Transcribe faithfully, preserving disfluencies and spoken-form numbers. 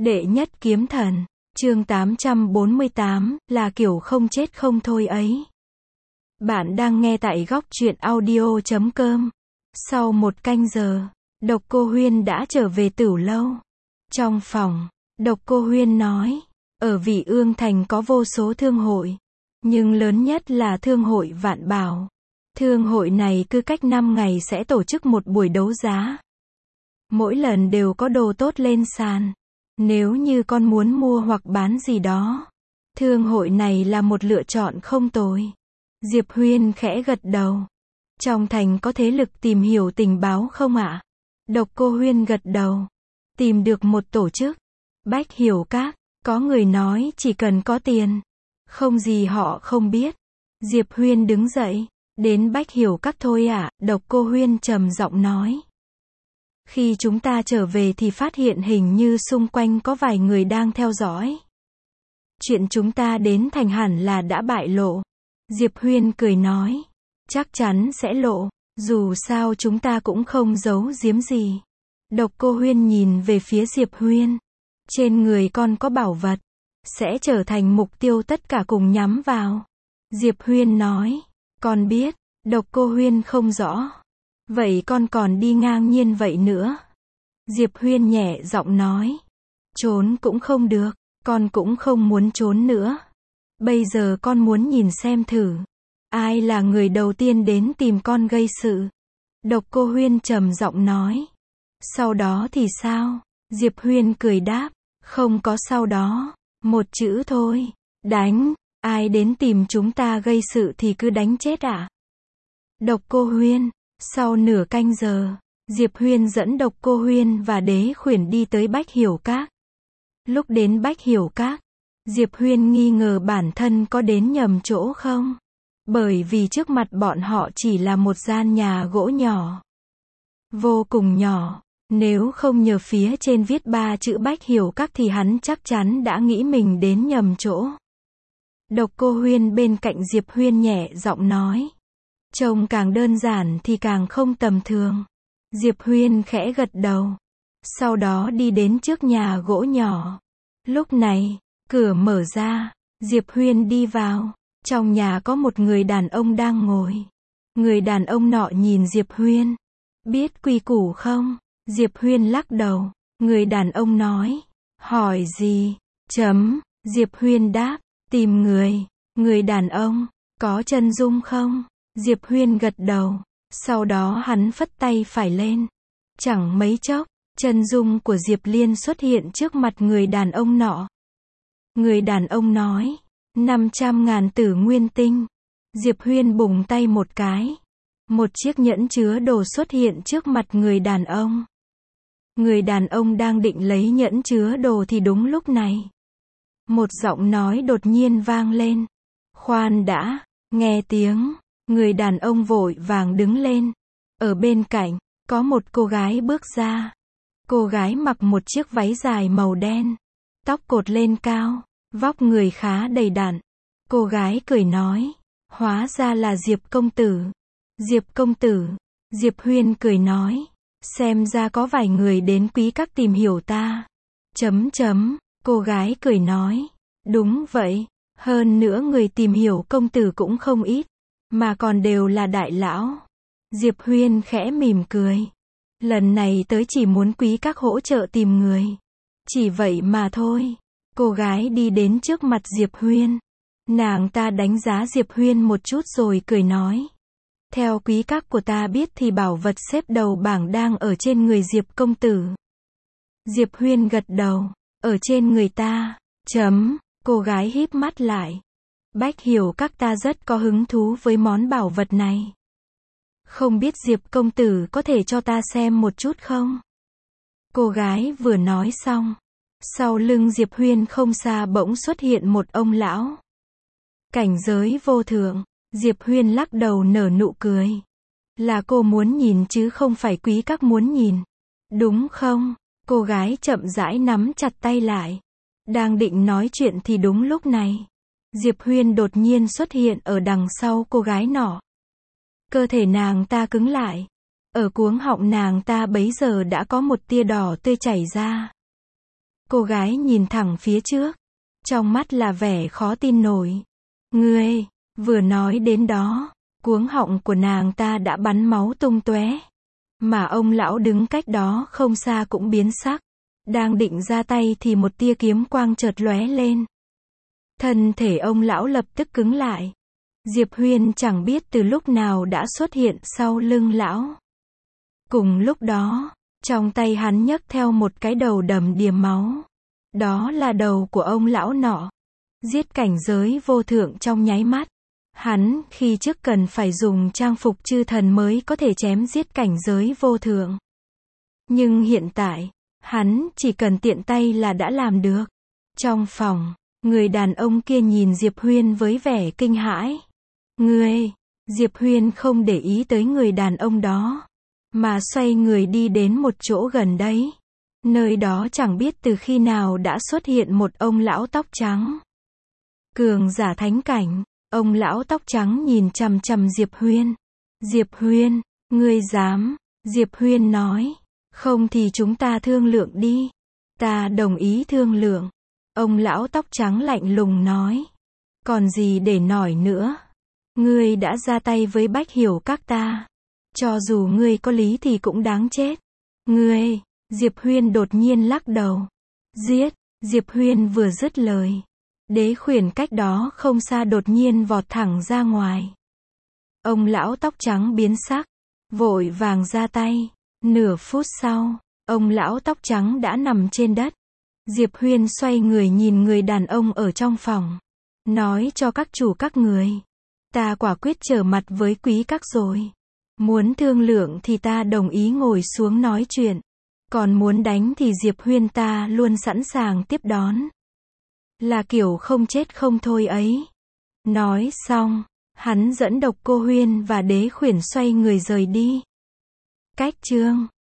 Đệ nhất kiếm thần, chương tám trăm bốn mươi tám, là kiểu không chết không thôi ấy. Bạn đang nghe tại góc truyện audio chấm com. Sau một canh giờ, Độc Cô Huyên đã trở về Tửu Lâu. Trong phòng, Độc Cô Huyên nói, ở Vị Ương Thành có vô số thương hội, nhưng lớn nhất là thương hội Vạn Bảo. Thương hội này cứ cách năm ngày sẽ tổ chức một buổi đấu giá. Mỗi lần đều có đồ tốt lên sàn. Nếu như con muốn mua hoặc bán gì đó, thương hội này là một lựa chọn không tồi. Diệp Huyên khẽ gật đầu. Trong thành có thế lực tìm hiểu tình báo không ạ? Độc Cô Huyên gật đầu. Tìm được một tổ chức, Bách Hiểu Các, có người nói chỉ cần có tiền, không gì họ không biết. Diệp Huyên đứng dậy, đến Bách Hiểu Các thôi ạ, Độc Cô Huyên trầm giọng nói. Khi chúng ta trở về thì phát hiện hình như xung quanh có vài người đang theo dõi. Chuyện chúng ta đến thành hẳn là đã bại lộ. Diệp Huyên cười nói. Chắc chắn sẽ lộ, dù sao chúng ta cũng không giấu giếm gì. Độc Cô Huyên nhìn về phía Diệp Huyên. Trên người con có bảo vật, sẽ trở thành mục tiêu tất cả cùng nhắm vào. Diệp Huyên nói. Con biết. Độc Cô Huyên không rõ. Vậy con còn đi ngang nhiên vậy nữa? Diệp Huyên nhẹ giọng nói. Trốn cũng không được, con cũng không muốn trốn nữa. Bây giờ con muốn nhìn xem thử, ai là người đầu tiên đến tìm con gây sự. Độc Cô Huyên trầm giọng nói. Sau đó thì sao? Diệp Huyên cười đáp. Không có sau đó, một chữ thôi, đánh. Ai đến tìm chúng ta gây sự thì cứ đánh chết ạ. À? Độc Cô Huyên. Sau nửa canh giờ, Diệp Huyên dẫn Độc Cô Huyên và Đế Khuyển đi tới Bách Hiểu Các. Lúc đến Bách Hiểu Các, Diệp Huyên nghi ngờ bản thân có đến nhầm chỗ không? Bởi vì trước mặt bọn họ chỉ là một gian nhà gỗ nhỏ. Vô cùng nhỏ, nếu không nhờ phía trên viết ba chữ Bách Hiểu Các thì hắn chắc chắn đã nghĩ mình đến nhầm chỗ. Độc Cô Huyên bên cạnh Diệp Huyên nhẹ giọng nói. Trông càng đơn giản thì càng không tầm thường. Diệp Huyên khẽ gật đầu. Sau đó đi đến trước nhà gỗ nhỏ. Lúc này, cửa mở ra. Diệp Huyên đi vào. Trong nhà có một người đàn ông đang ngồi. Người đàn ông nọ nhìn Diệp Huyên. Biết quy củ không? Diệp Huyên lắc đầu. Người đàn ông nói. Hỏi gì? Chấm. Diệp Huyên đáp. Tìm người. Người đàn ông. Có chân dung không? Diệp Huyên gật đầu. Sau đó hắn phất tay phải lên. Chẳng mấy chốc, chân dung của Diệp Liên xuất hiện trước mặt người đàn ông nọ. Người đàn ông nói. năm trăm ngàn tử nguyên tinh. Diệp Huyên bùng tay một cái. Một chiếc nhẫn chứa đồ xuất hiện trước mặt người đàn ông. Người đàn ông đang định lấy nhẫn chứa đồ thì đúng lúc này. Một giọng nói đột nhiên vang lên. Khoan đã, nghe tiếng. Người đàn ông vội vàng đứng lên. Ở bên cạnh, có một cô gái bước ra. Cô gái mặc một chiếc váy dài màu đen. Tóc cột lên cao, vóc người khá đầy đặn. Cô gái cười nói. Hóa ra là Diệp công tử. Diệp công tử. Diệp Huyên cười nói. Xem ra có vài người đến Quý Các tìm hiểu ta. Chấm chấm. Cô gái cười nói. Đúng vậy. Hơn nữa người tìm hiểu công tử cũng không ít. Mà còn đều là đại lão. Diệp Huyên khẽ mỉm cười. Lần này tới chỉ muốn Quý Các hỗ trợ tìm người. Chỉ vậy mà thôi. Cô gái đi đến trước mặt Diệp Huyên. Nàng ta đánh giá Diệp Huyên một chút rồi cười nói. Theo Quý Các của ta biết thì bảo vật xếp đầu bảng đang ở trên người Diệp công tử. Diệp Huyên gật đầu. Ở trên người ta. Chấm. Cô gái híp mắt lại. Bách Hiểu Các ta rất có hứng thú với món bảo vật này. Không biết Diệp công tử có thể cho ta xem một chút không? Cô gái vừa nói xong. Sau lưng Diệp Huyên không xa bỗng xuất hiện một ông lão. Cảnh giới vô thượng. Diệp Huyên lắc đầu nở nụ cười. Là cô muốn nhìn chứ không phải Quý Các muốn nhìn. Đúng không? Cô gái chậm rãi nắm chặt tay lại. Đang định nói chuyện thì đúng lúc này. Diệp Huyên đột nhiên xuất hiện ở đằng sau cô gái nọ. Cơ thể nàng ta cứng lại. Ở cuống họng nàng ta bấy giờ đã có một tia đỏ tươi chảy ra. Cô gái nhìn thẳng phía trước. Trong mắt là vẻ khó tin nổi. Ngươi, vừa nói đến đó, cuống họng của nàng ta đã bắn máu tung tóe. Mà ông lão đứng cách đó không xa cũng biến sắc. Đang định ra tay thì một tia kiếm quang chợt lóe lên. Thân thể ông lão lập tức cứng lại. Diệp Huyên chẳng biết từ lúc nào đã xuất hiện sau lưng lão. Cùng lúc đó, trong tay hắn nhấc theo một cái đầu đầm đìa máu. Đó là đầu của ông lão nọ. Giết cảnh giới vô thượng trong nháy mắt. Hắn, khi trước cần phải dùng trang phục chư thần mới có thể chém giết cảnh giới vô thượng. Nhưng hiện tại, hắn chỉ cần tiện tay là đã làm được. Trong phòng, người đàn ông kia nhìn Diệp Huyên với vẻ kinh hãi. Ngươi, Diệp Huyên không để ý tới người đàn ông đó, mà xoay người đi đến một chỗ gần đấy. Nơi đó chẳng biết từ khi nào đã xuất hiện một ông lão tóc trắng. Cường giả thánh cảnh, ông lão tóc trắng nhìn chằm chằm Diệp Huyên. Diệp Huyên, ngươi dám? Diệp Huyên nói, không thì chúng ta thương lượng đi. Ta đồng ý thương lượng. Ông lão tóc trắng lạnh lùng nói. Còn gì để nói nữa? Ngươi đã ra tay với Bách Hiểu các ta. Cho dù ngươi có lý thì cũng đáng chết. Ngươi, Diệp Huyên đột nhiên lắc đầu. Giết, Diệp Huyên vừa dứt lời. Đế khuyển cách đó không xa đột nhiên vọt thẳng ra ngoài. Ông lão tóc trắng biến sắc, vội vàng ra tay. Nửa phút sau, ông lão tóc trắng đã nằm trên đất. Diệp Huyên xoay người nhìn người đàn ông ở trong phòng. Nói cho các chủ các người. Ta quả quyết trở mặt với quý các rồi. Muốn thương lượng thì ta đồng ý ngồi xuống nói chuyện. Còn muốn đánh thì Diệp Huyên ta luôn sẵn sàng tiếp đón. Là kiểu không chết không thôi ấy. Nói xong, hắn dẫn Độc Cô Huyên và Đế Khuyển xoay người rời đi. Cách chương